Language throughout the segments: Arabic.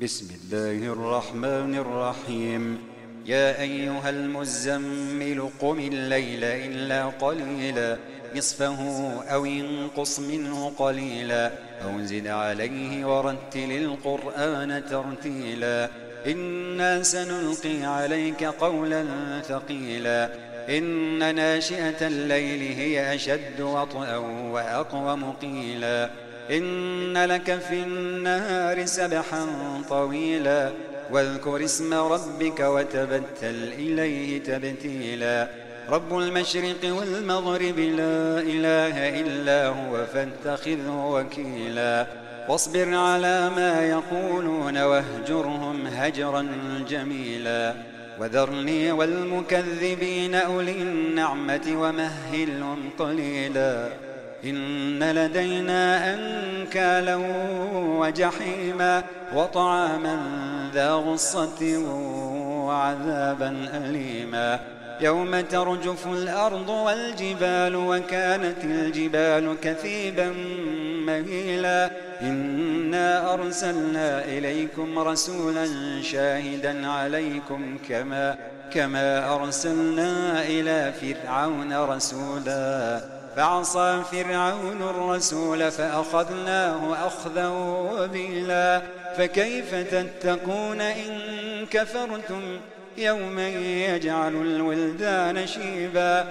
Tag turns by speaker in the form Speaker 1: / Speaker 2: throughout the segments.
Speaker 1: بسم الله الرحمن الرحيم. يا أيها المزمل قم الليل إلا قليلا نصفه أو انقص منه قليلا أو زد عليه ورتل القرآن ترتيلا إنا سنلقي عليك قولا ثقيلا إن ناشئة الليل هي أشد وطئا وأقوم قيلا إن لك في النهار سبحا طويلا واذكر اسم ربك وتبتل إليه تبتيلا رب المشرق والمغرب لا إله إلا هو فاتخذه وكيلا واصبر على ما يقولون واهجرهم هجرا جميلا وذرني والمكذبين أولي النعمة ومهلهم قليلا إن لدينا أنكالا وجحيما وطعاما ذا غصة وعذابا أليما يوم ترجف الأرض والجبال وكانت الجبال كثيبا مهيلا إنا أرسلنا إليكم رسولا شاهدا عليكم كما أرسلنا إلى فرعون رسولا فعصى فرعون الرسول فأخذناه أخذا وبيلا فكيف تتقون إن كفرتم يوما يجعل الولدان شيبا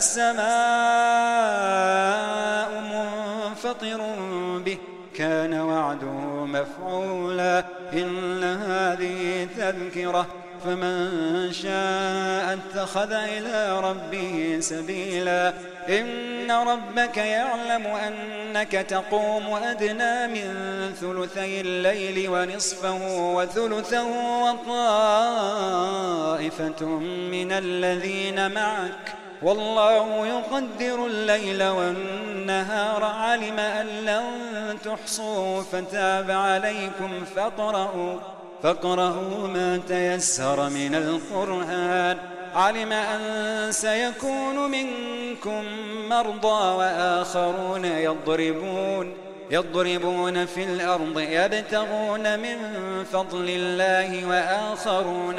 Speaker 1: السماء منفطر به كان وعده مفعولا إن هذه تذكرة فمن شاء اتخذ إلى ربه سبيلا إن ربك يعلم أنك تقوم أدنى من ثلثي الليل ونصفه وثلثه وطائفة من الذين معك والله يقدر الليل والنهار علم أن لن تحصوا فتاب عليكم فاقرؤوا ما تيسر من القرآن علم أن سيكون منكم مرضى وآخرون يضربون في الأرض يبتغون من فضل الله وآخرون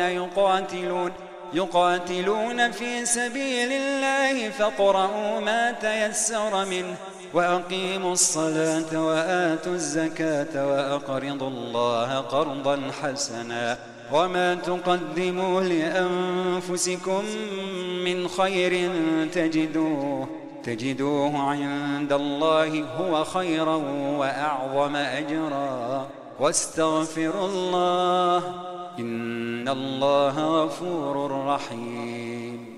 Speaker 1: يقاتلون في سبيل الله فاقرؤوا ما تيسر منه وأقيموا الصلاة وآتوا الزكاة وأقرضوا الله قرضا حسنا وما تقدموا لأنفسكم من خير تجدوه عند الله هو خيرا وأعظم أجرا واستغفروا الله إن الله غفور رحيم.